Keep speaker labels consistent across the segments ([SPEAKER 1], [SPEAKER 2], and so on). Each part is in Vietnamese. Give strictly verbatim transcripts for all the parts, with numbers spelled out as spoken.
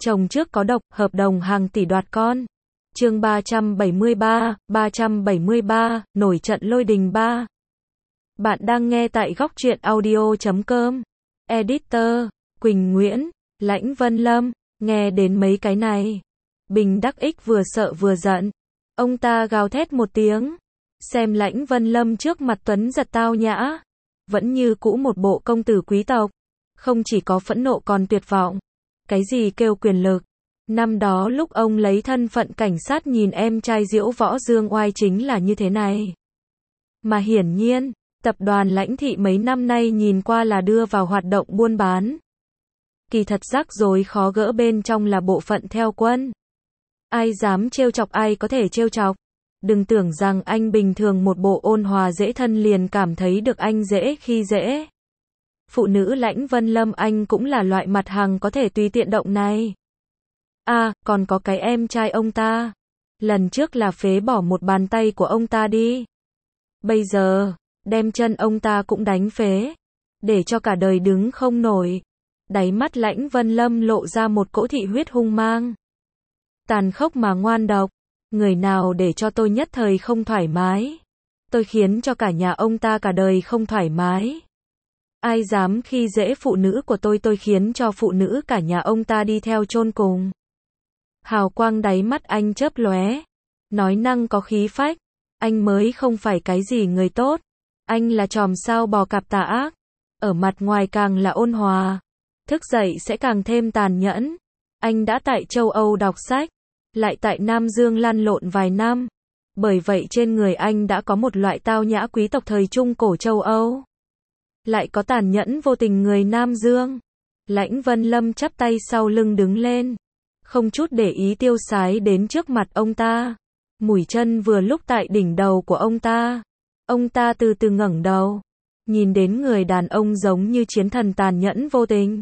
[SPEAKER 1] Chồng trước có độc, hợp đồng hàng tỷ đoạt con. Chương ba trăm bảy mươi ba, ba trăm bảy mươi ba, nổi trận lôi đình ba. Bạn đang nghe tại góc truyện audio chấm com. Editor, Quỳnh Nguyễn, Lãnh Vân Lâm, nghe đến mấy cái này. Bình Đắc Ích vừa sợ vừa giận. Ông ta gào thét một tiếng. Xem Lãnh Vân Lâm trước mặt tuấn giật tao nhã. Vẫn như cũ một bộ công tử quý tộc. Không chỉ có phẫn nộ còn tuyệt vọng. Cái gì kêu quyền lực. Năm đó lúc ông lấy thân phận cảnh sát nhìn em trai Diễu Võ Dương Oai chính là như thế này. Mà hiển nhiên, tập đoàn Lãnh Thị mấy năm nay nhìn qua là đưa vào hoạt động buôn bán. Kỳ thật rắc rối khó gỡ bên trong là bộ phận theo quân. Ai dám trêu chọc ai có thể trêu chọc. Đừng tưởng rằng anh bình thường một bộ ôn hòa dễ thân liền cảm thấy được anh dễ khi dễ. Phụ nữ Lãnh Vân Lâm anh cũng là loại mặt hàng có thể tùy tiện động này. À, còn có cái em trai ông ta. Lần trước là phế bỏ một bàn tay của ông ta đi. Bây giờ, đem chân ông ta cũng đánh phế. Để cho cả đời đứng không nổi. Đáy mắt Lãnh Vân Lâm lộ ra một cỗ thị huyết hung mang. Tàn khốc mà ngoan độc. Người nào để cho tôi nhất thời không thoải mái. Tôi khiến cho cả nhà ông ta cả đời không thoải mái. Ai dám khi dễ phụ nữ của tôi tôi khiến cho phụ nữ cả nhà ông ta đi theo chôn cùng. Hào quang đáy mắt anh chớp lóe. Nói năng có khí phách. Anh mới không phải cái gì người tốt. Anh là chòm sao bò cạp tà ác. Ở mặt ngoài càng là ôn hòa. Thức dậy sẽ càng thêm tàn nhẫn. Anh đã tại châu Âu đọc sách. Lại tại Nam Dương lăn lộn vài năm. Bởi vậy trên người anh đã có một loại tao nhã quý tộc thời trung cổ châu Âu. Lại có tàn nhẫn vô tình người Nam Dương. Lãnh Vân Lâm chắp tay sau lưng đứng lên. Không chút để ý tiêu sái đến trước mặt ông ta. Mũi chân vừa lúc tại đỉnh đầu của ông ta. Ông ta từ từ ngẩng đầu. Nhìn đến người đàn ông giống như chiến thần tàn nhẫn vô tình.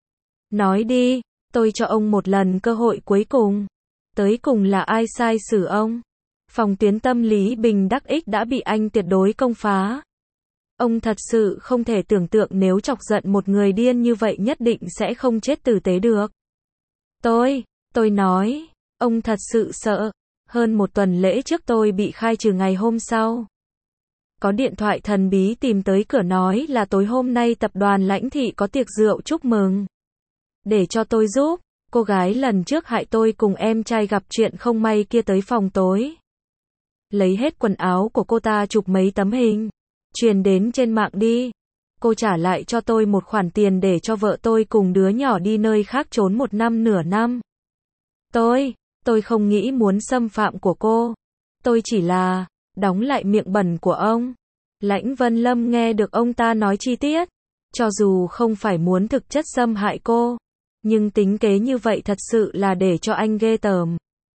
[SPEAKER 1] Nói đi, tôi cho ông một lần cơ hội cuối cùng. Tới cùng là ai sai xử ông? Phòng tuyến tâm lý Bình Đắc Ích đã bị anh tuyệt đối công phá. Ông thật sự không thể tưởng tượng nếu chọc giận một người điên như vậy nhất định sẽ không chết tử tế được. Tôi, tôi nói, ông thật sự sợ. Hơn một tuần lễ trước tôi bị khai trừ ngày hôm sau. Có điện thoại thần bí tìm tới cửa nói là tối hôm nay tập đoàn Lãnh Thị có tiệc rượu chúc mừng. Để cho tôi giúp, cô gái lần trước hại tôi cùng em trai gặp chuyện không may kia tới phòng tối. Lấy hết quần áo của cô ta chụp mấy tấm hình. Truyền đến trên mạng đi. Cô trả lại cho tôi một khoản tiền để cho vợ tôi cùng đứa nhỏ đi nơi khác trốn một năm nửa năm. Tôi, tôi không nghĩ muốn xâm phạm của cô. Tôi chỉ là, đóng lại miệng bẩn của ông. Lãnh Vân Lâm nghe được ông ta nói chi tiết. Cho dù không phải muốn thực chất xâm hại cô. Nhưng tính kế như vậy thật sự là để cho anh ghê tởm.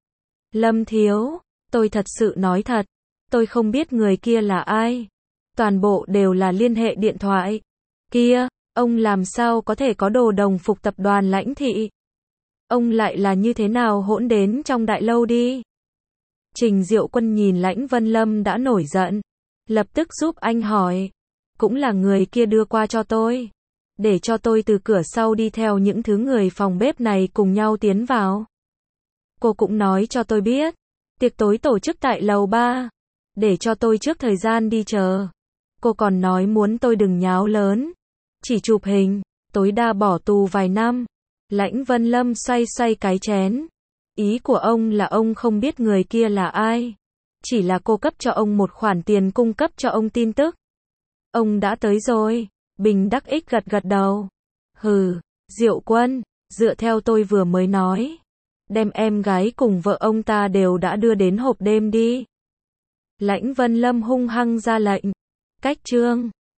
[SPEAKER 1] Lâm thiếu, tôi thật sự nói thật. Tôi không biết người kia là ai. Toàn bộ đều là liên hệ điện thoại. Kia, ông làm sao có thể có đồ đồng phục tập đoàn Lãnh Thị? Ông lại là như thế nào hỗn đến trong đại lâu đi? Trình Diệu Quân nhìn Lãnh Vân Lâm đã nổi giận. Lập tức giúp anh hỏi. Cũng là người kia đưa qua cho tôi. Để cho tôi từ cửa sau đi theo những thứ người phòng bếp này cùng nhau tiến vào. Cô cũng nói cho tôi biết. Tiệc tối tổ chức tại lầu ba. Để cho tôi trước thời gian đi chờ. Cô còn nói muốn tôi đừng nháo lớn. Chỉ chụp hình, tối đa bỏ tù vài năm. Lãnh Vân Lâm xoay xoay cái chén. Ý của ông là ông không biết người kia là ai. Chỉ là cô cấp cho ông một khoản tiền cung cấp cho ông tin tức. Ông đã tới rồi. Bình Đắc Ích gật gật đầu. Hừ, Diệu Quân, dựa theo tôi vừa mới nói. Đem em gái cùng vợ ông ta đều đã đưa đến hộp đêm đi. Lãnh Vân Lâm hung hăng ra lệnh. Cách chương